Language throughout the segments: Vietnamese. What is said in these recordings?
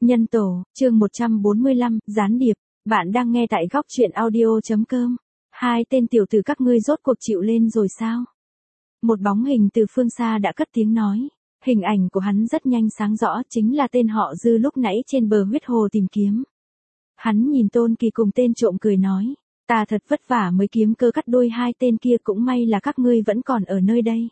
Nhân tổ, chương 145, gián điệp. Bạn đang nghe tại góc truyện audio.com. Hai tên tiểu tử các ngươi rốt cuộc chịu lên rồi sao? Một bóng hình từ phương xa đã cất tiếng nói. Hình ảnh của hắn rất nhanh sáng rõ, chính là tên họ Dư lúc nãy trên bờ huyết hồ tìm kiếm. Hắn nhìn Tôn Kỳ cùng tên trộm cười nói. Ta thật vất vả mới kiếm cơ cắt đôi hai tên kia, cũng may là các ngươi vẫn còn ở nơi đây.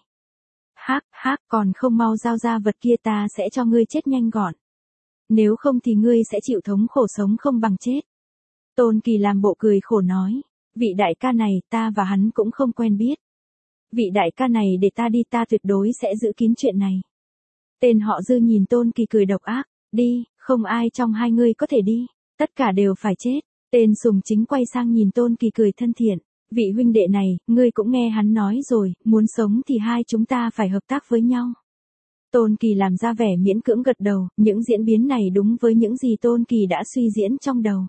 Hác, còn không mau giao ra vật kia, ta sẽ cho ngươi chết nhanh gọn. Nếu không thì ngươi sẽ chịu thống khổ sống không bằng chết. Tôn Kỳ làm bộ cười khổ nói. Vị đại ca này ta và hắn cũng không quen biết. Vị đại ca này để ta đi, ta tuyệt đối sẽ giữ kín chuyện này. Tên họ Dư nhìn Tôn Kỳ cười độc ác. Đi, không ai trong hai ngươi có thể đi. Tất cả đều phải chết. Tên Sùng Chính quay sang nhìn Tôn Kỳ cười thân thiện. Vị huynh đệ này, ngươi cũng nghe hắn nói rồi, muốn sống thì hai chúng ta phải hợp tác với nhau. Tôn Kỳ làm ra vẻ miễn cưỡng gật đầu, những diễn biến này đúng với những gì Tôn Kỳ đã suy diễn trong đầu.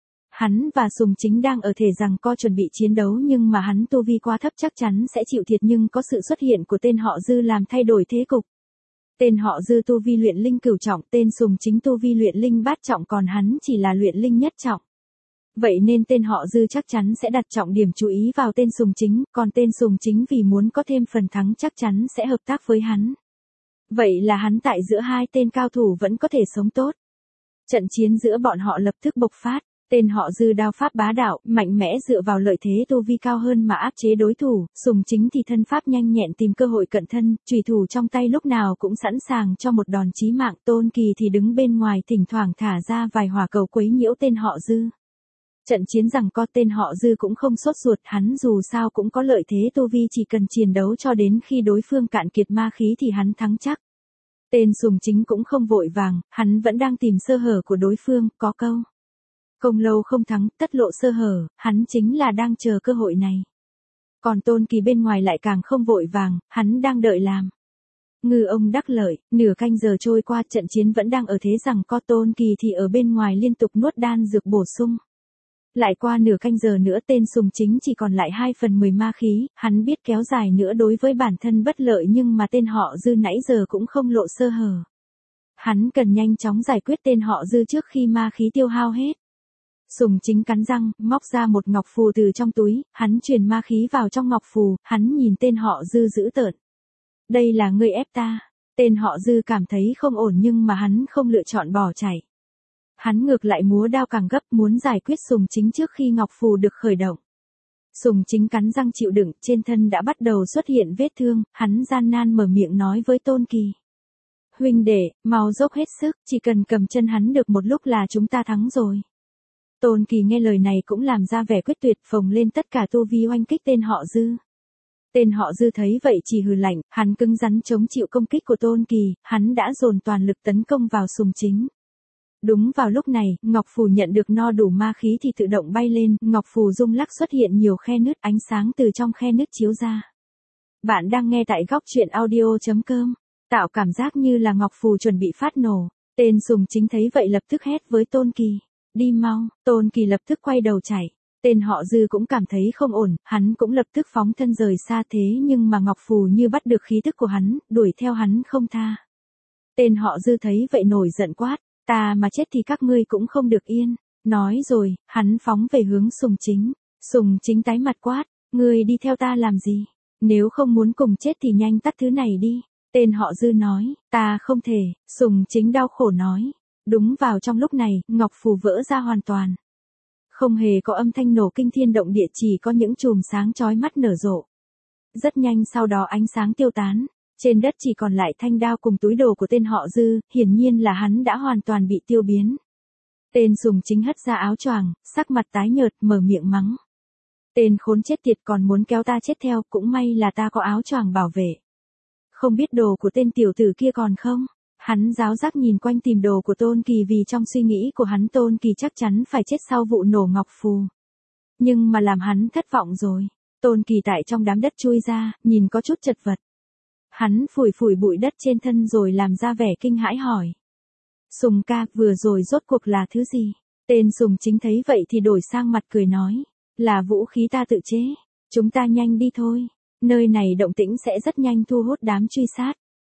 Hắn và Sùng Chính đang ở thể giằng co chuẩn bị chiến đấu, nhưng mà hắn tu vi quá thấp chắc chắn sẽ chịu thiệt, nhưng có sự xuất hiện của tên họ Dư làm thay đổi thế cục. Tên họ Dư tu vi luyện linh cửu trọng, tên Sùng Chính tu vi luyện linh bát trọng, còn hắn chỉ là luyện linh nhất trọng. Vậy nên tên họ Dư chắc chắn sẽ đặt trọng điểm chú ý vào tên Sùng Chính, còn tên Sùng Chính vì muốn có thêm phần thắng chắc chắn sẽ hợp tác với hắn. Vậy là hắn tại giữa hai tên cao thủ vẫn có thể sống tốt. Trận chiến giữa bọn họ lập tức bộc phát. Tên họ Dư đao pháp bá đạo, mạnh mẽ dựa vào lợi thế tu vi cao hơn mà áp chế đối thủ. Sùng Chính thì thân pháp nhanh nhẹn tìm cơ hội cận thân, chùy thủ trong tay lúc nào cũng sẵn sàng cho một đòn chí mạng. Tôn Kỳ thì đứng bên ngoài thỉnh thoảng thả ra vài hỏa cầu quấy nhiễu tên họ Dư. Trận chiến giằng co, tên họ Dư cũng không sốt ruột, hắn dù sao cũng có lợi thế tu vi, chỉ cần chiến đấu cho đến khi đối phương cạn kiệt ma khí thì hắn thắng chắc. Tên Sùng Chính cũng không vội vàng, hắn vẫn đang tìm sơ hở của đối phương, có câu. Không lâu không thắng, tất lộ sơ hở, hắn chính là đang chờ cơ hội này. Còn Tôn Kỳ bên ngoài lại càng không vội vàng, hắn đang đợi làm. Ngư ông đắc lợi, nửa canh giờ trôi qua, trận chiến vẫn đang ở thế giằng co, Tôn Kỳ thì ở bên ngoài liên tục nuốt đan dược bổ sung. Lại qua nửa canh giờ nữa, tên Sùng Chính chỉ còn lại 2/10 ma khí, hắn biết kéo dài nữa đối với bản thân bất lợi, nhưng mà tên họ Dư nãy giờ cũng không lộ sơ hở. Hắn cần nhanh chóng giải quyết tên họ Dư trước khi ma khí tiêu hao hết. Sùng Chính cắn răng, móc ra một ngọc phù từ trong túi, hắn truyền ma khí vào trong ngọc phù, hắn nhìn tên họ Dư dữ tợn. Đây là ngươi ép ta. Tên họ Dư cảm thấy không ổn, nhưng mà hắn không lựa chọn bỏ chạy. Hắn ngược lại múa đao càng gấp, muốn giải quyết Sùng Chính trước khi ngọc phù được khởi động. Sùng Chính cắn răng chịu đựng, trên thân đã bắt đầu xuất hiện vết thương, hắn gian nan mở miệng nói với Tôn Kỳ. Huynh đệ, mau dốc hết sức, chỉ cần cầm chân hắn được một lúc là chúng ta thắng rồi. Tôn Kỳ nghe lời này cũng làm ra vẻ quyết tuyệt, phồng lên tất cả tu vi oanh kích tên họ Dư. Tên họ Dư thấy vậy chỉ hừ lạnh, hắn cứng rắn chống chịu công kích của Tôn Kỳ, hắn đã dồn toàn lực tấn công vào Sùng Chính. Đúng vào lúc này, ngọc phù nhận được no đủ ma khí thì tự động bay lên, ngọc phù rung lắc xuất hiện nhiều khe nứt, ánh sáng từ trong khe nứt chiếu ra. Bạn đang nghe tại góc truyện audio.com, tạo cảm giác như là ngọc phù chuẩn bị phát nổ. Tên Sùng Chính thấy vậy lập tức hét với Tôn Kỳ. Đi mau, Tôn Kỳ lập tức quay đầu chạy. Tên họ Dư cũng cảm thấy không ổn, hắn cũng lập tức phóng thân rời xa, thế nhưng mà ngọc phù như bắt được khí tức của hắn, đuổi theo hắn không tha. Tên họ Dư thấy vậy nổi giận quát. Ta mà chết thì các ngươi cũng không được yên. Nói rồi, hắn phóng về hướng Sùng Chính. Sùng Chính tái mặt quát. Ngươi đi theo ta làm gì? Nếu không muốn cùng chết thì nhanh tắt thứ này đi. Tên họ Dư nói. Ta không thể. Sùng Chính đau khổ nói. Đúng vào trong lúc này, ngọc phù vỡ ra hoàn toàn. Không hề có âm thanh nổ kinh thiên động địa, chỉ có những chùm sáng chói mắt nở rộ. Rất nhanh sau đó ánh sáng tiêu tán. Trên đất chỉ còn lại thanh đao cùng túi đồ của tên họ Dư, hiển nhiên là hắn đã hoàn toàn bị tiêu biến. Tên Sùng Chính hất ra áo choàng, sắc mặt tái nhợt, mở miệng mắng. Tên khốn chết tiệt, còn muốn kéo ta chết theo, cũng may là ta có áo choàng bảo vệ. Không biết đồ của tên tiểu tử kia còn không? Hắn giáo giác nhìn quanh tìm đồ của Tôn Kỳ, vì trong suy nghĩ của hắn Tôn Kỳ chắc chắn phải chết sau vụ nổ ngọc phù. Nhưng mà làm hắn thất vọng rồi. Tôn Kỳ tại trong đám đất chui ra, nhìn có chút chật vật. Hắn phủi phủi bụi đất trên thân rồi làm ra vẻ kinh hãi hỏi. Sùng ca, vừa rồi rốt cuộc là thứ gì? Tên Sùng Chính thấy vậy thì đổi sang mặt cười nói. Là vũ khí ta tự chế. Chúng ta nhanh đi thôi. Nơi này động tĩnh sẽ rất nhanh thu hút đám truy sát.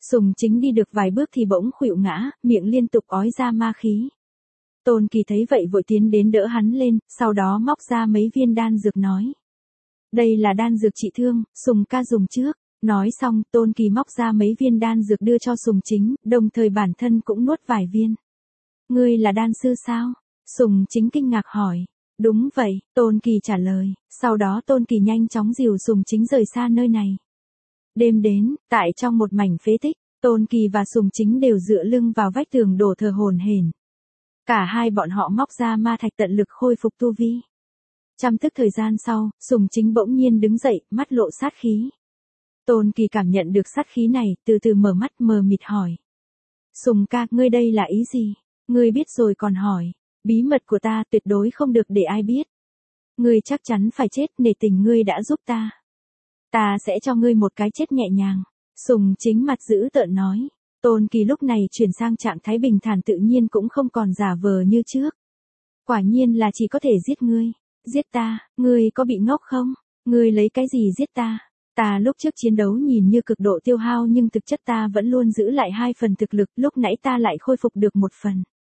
Sùng Chính đi được vài bước thì bỗng khuỵu ngã, miệng liên tục ói ra ma khí. Tôn Kỳ thấy vậy vội tiến đến đỡ hắn lên, sau đó móc ra mấy viên đan dược nói. Đây là đan dược trị thương, Sùng ca dùng trước. Nói xong, Tôn Kỳ móc ra mấy viên đan dược đưa cho Sùng Chính, đồng thời bản thân cũng nuốt vài viên. Ngươi là đan sư sao? Sùng Chính kinh ngạc hỏi. Đúng vậy, Tôn Kỳ trả lời, sau đó Tôn Kỳ nhanh chóng dìu Sùng Chính rời xa nơi này. Đêm đến, tại trong một mảnh phế tích, Tôn Kỳ và Sùng Chính đều dựa lưng vào vách tường đổ thờ hổn hển. Cả hai bọn họ móc ra ma thạch tận lực khôi phục tu vi. Trăm tức thời gian sau, Sùng Chính bỗng nhiên đứng dậy, mắt lộ sát khí. Tôn Kỳ cảm nhận được sát khí này, từ từ mở mắt mờ mịt hỏi. Sùng ca, ngươi đây là ý gì? Ngươi biết rồi còn hỏi. Bí mật của ta tuyệt đối không được để ai biết. Ngươi chắc chắn phải chết, nể tình ngươi đã giúp ta. Ta sẽ cho ngươi một cái chết nhẹ nhàng. Sùng Chính mặt dữ tợn nói. Tôn Kỳ lúc này chuyển sang trạng thái bình thản tự nhiên cũng không còn giả vờ như trước. Quả nhiên là chỉ có thể giết ngươi. Giết ta, ngươi có bị ngốc không? Ngươi lấy cái gì giết ta? Ta lúc trước chiến đấu nhìn như cực độ tiêu hao nhưng thực chất ta vẫn luôn giữ lại 2 phần thực lực, lúc nãy ta lại khôi phục được 1 phần.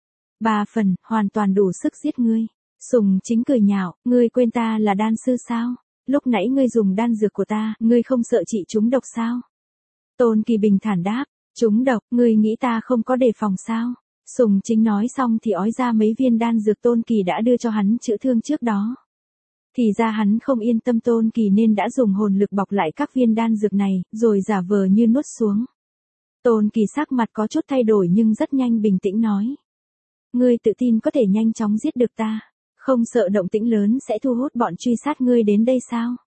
3 phần, hoàn toàn đủ sức giết ngươi. Sùng Chính cười nhạo, ngươi quên ta là đan sư sao? Lúc nãy ngươi dùng đan dược của ta, ngươi không sợ trị trúng độc sao? Tôn Kỳ bình thản đáp, trúng độc, ngươi nghĩ ta không có đề phòng sao? Sùng Chính nói xong thì ói ra mấy viên đan dược Tôn Kỳ đã đưa cho hắn chữa thương trước đó. Thì ra hắn không yên tâm Tôn Kỳ nên đã dùng hồn lực bọc lại các viên đan dược này, rồi giả vờ như nuốt xuống. Tôn Kỳ sắc mặt có chút thay đổi nhưng rất nhanh bình tĩnh nói. Ngươi tự tin có thể nhanh chóng giết được ta, không sợ động tĩnh lớn sẽ thu hút bọn truy sát ngươi đến đây sao?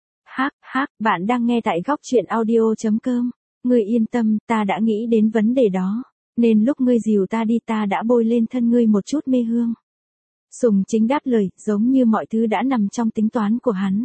Hắc, bạn đang nghe tại góc truyện audio.com. Ngươi yên tâm, ta đã nghĩ đến vấn đề đó, nên lúc ngươi dìu ta đi ta đã bôi lên thân ngươi một chút mê hương. Sùng Chính đáp lời, giống như mọi thứ đã nằm trong tính toán của hắn.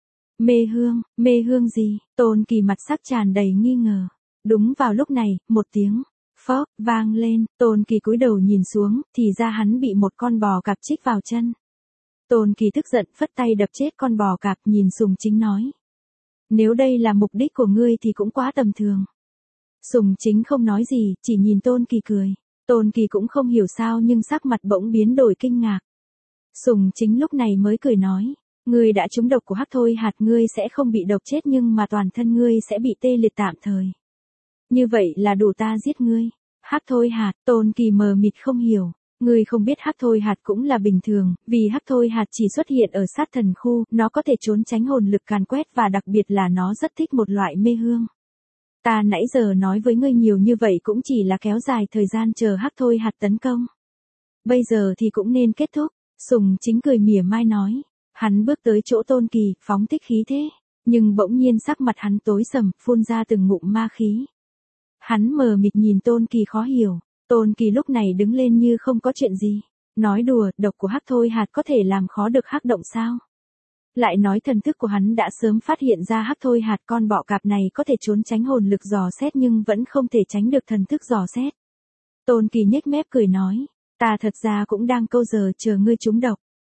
Mê hương gì? Tôn Kỳ mặt sắc tràn đầy nghi ngờ. Đúng vào lúc này, một tiếng phốc vang lên, Tôn Kỳ cúi đầu nhìn xuống, thì ra hắn bị một con bò cạp chích vào chân. Tôn Kỳ tức giận phất tay đập chết con bò cạp, nhìn Sùng Chính nói. Nếu đây là mục đích của ngươi thì cũng quá tầm thường. Sùng Chính không nói gì, chỉ nhìn Tôn Kỳ cười. Tôn Kỳ cũng không hiểu sao nhưng sắc mặt bỗng biến đổi kinh ngạc. Sùng Chính lúc này mới cười nói, ngươi đã trúng độc của hắc thôi hạt, ngươi sẽ không bị độc chết nhưng mà toàn thân ngươi sẽ bị tê liệt tạm thời. Như vậy là đủ ta giết ngươi. Hắc thôi hạt, Tôn Kỳ mờ mịt không hiểu. Ngươi không biết hắc thôi hạt cũng là bình thường, vì hắc thôi hạt chỉ xuất hiện ở sát thần khu, nó có thể trốn tránh hồn lực càn quét và đặc biệt là nó rất thích một loại mê hương. Ta nãy giờ nói với ngươi nhiều như vậy cũng chỉ là kéo dài thời gian chờ hắc thôi hạt tấn công. Bây giờ thì cũng nên kết thúc. Sùng Chính cười mỉa mai nói. Hắn bước tới chỗ Tôn Kỳ, phóng thích khí thế. Nhưng bỗng nhiên sắc mặt hắn tối sầm, phun ra từng ngụm ma khí. Hắn mờ mịt nhìn Tôn Kỳ khó hiểu. Tôn Kỳ lúc này đứng lên như không có chuyện gì. Nói đùa, độc của hắc thôi hạt có thể làm khó được hắc động sao? Lại nói thần thức của hắn đã sớm phát hiện ra hắc thôi hạt, con bọ cạp này có thể trốn tránh hồn lực dò xét nhưng vẫn không thể tránh được thần thức dò xét. Tôn Kỳ nhếch mép cười nói, ta thật ra cũng đang câu giờ chờ ngươi trúng độc.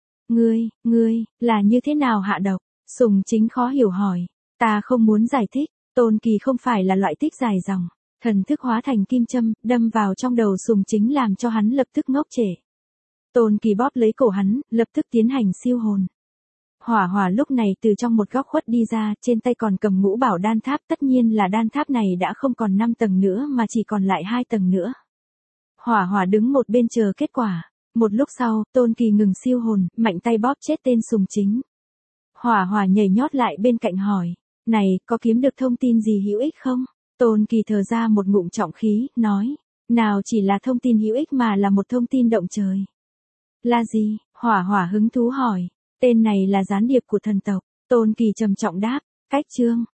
Ngươi, là như thế nào hạ độc? Sùng Chính khó hiểu hỏi. Ta không muốn giải thích, Tôn Kỳ không phải là loại thích dài dòng. Thần thức hóa thành kim châm, đâm vào trong đầu Sùng Chính làm cho hắn lập tức ngốc trệ. Tôn Kỳ bóp lấy cổ hắn, lập tức tiến hành siêu hồn. Hỏa Hỏa lúc này từ trong một góc khuất đi ra, trên tay còn cầm ngũ bảo đan tháp, tất nhiên là đan tháp này đã không còn 5 tầng nữa mà chỉ còn lại 2 tầng nữa. Hỏa Hỏa đứng một bên chờ kết quả. Một lúc sau, Tôn Kỳ ngừng siêu hồn, mạnh tay bóp chết tên Sùng Chính. Hỏa Hỏa nhảy nhót lại bên cạnh hỏi, này, có kiếm được thông tin gì hữu ích không? Tôn Kỳ thở ra một ngụm trọng khí, nói, nào chỉ là thông tin hữu ích mà là một thông tin động trời. Là gì? Hỏa Hỏa hứng thú hỏi. Tên này là gián điệp của thần tộc. Tôn Kỳ trầm trọng đáp, cách chương.